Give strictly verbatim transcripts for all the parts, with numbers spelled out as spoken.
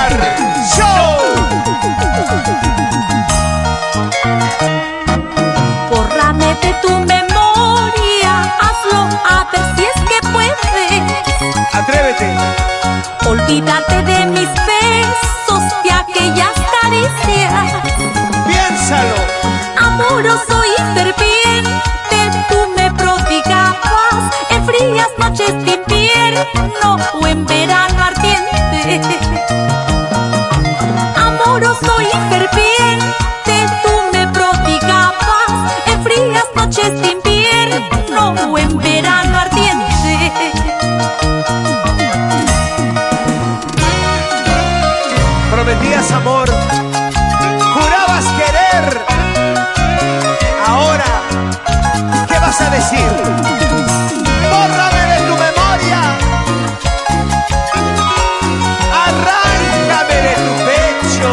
Azúcar Show. Bórrame de tu memoria, hazlo a ver si es que puedes. Atrévete. Olvídate de mis besos, de aquellas caricias. Piénsalo. Amoroso y ferviente, tú me prodigabas en frías noches de invierno o en verano ardiente. Amoroso y ferviente, tú me prodigabas en frías noches de invierno o en verano ardiente. Prometías amor, jurabas querer. Ahora, ¿qué vas a decir? Bórrame de tu memoria, arráncame de tu pecho.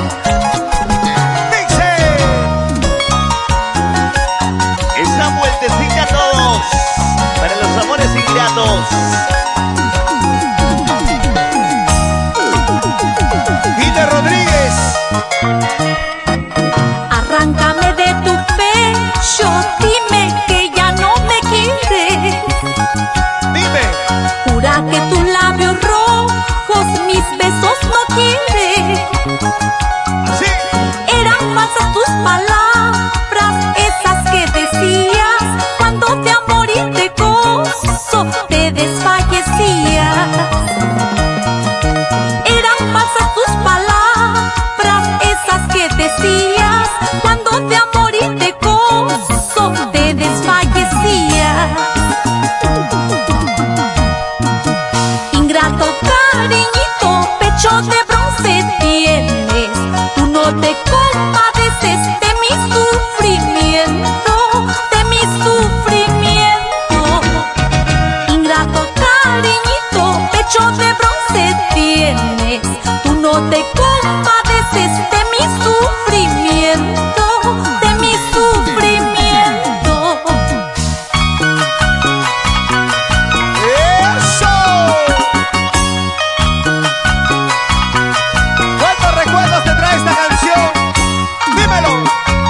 Dice, esa vueltecita a todos, para los amores ingratos. Rodríguez. Arráncame de tu pecho, dime que ya no me quieres. Dime. Jura que tus labios rojos mis besos no quieren. ¿Sí? Eran falsas tus palabras, esas que decías cuando de amor y de gozo te desfallecías. Eran falsas tus palabras, esas que decías cuando de amor y de gozo te desfallecías. Ingrato cariñito, pecho de bronce tienes, tú no te compadeces de mi sufrimiento, de mi sufrimiento. Ingrato cariñito, pecho de bronce tienes, tú no te compadeces de mi sufrimiento, de mi sufrimiento. ¡Eso! ¿Cuántos recuerdos te trae esta canción? Dímelo.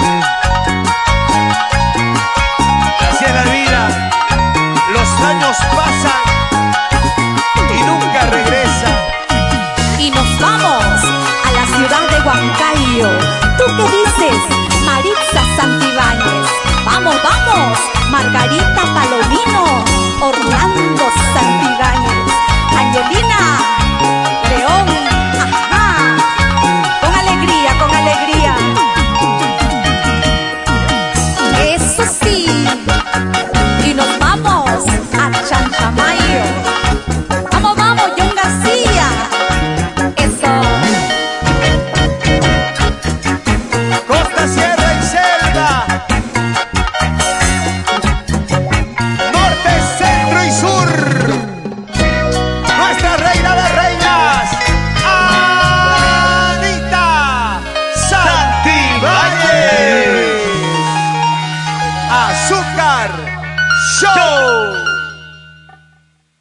Así es la vida, los años pasan y nunca regresan. Y nos vamos a la ciudad de Huancayo. ¿Tú qué dices, Maritza Santibáñez? Vamos, vamos, Margarita Palomino, Orlando Santibáñez, Angelina León, ajá, con alegría, con alegría. Eso sí, y nos vamos a Chanchamayo. Vamos, vamos, John García. Eso. Costa, sierra y selva, norte, centro y sur. Nuestra reina de reinas, Anita Santibáñez. Azúcar Show.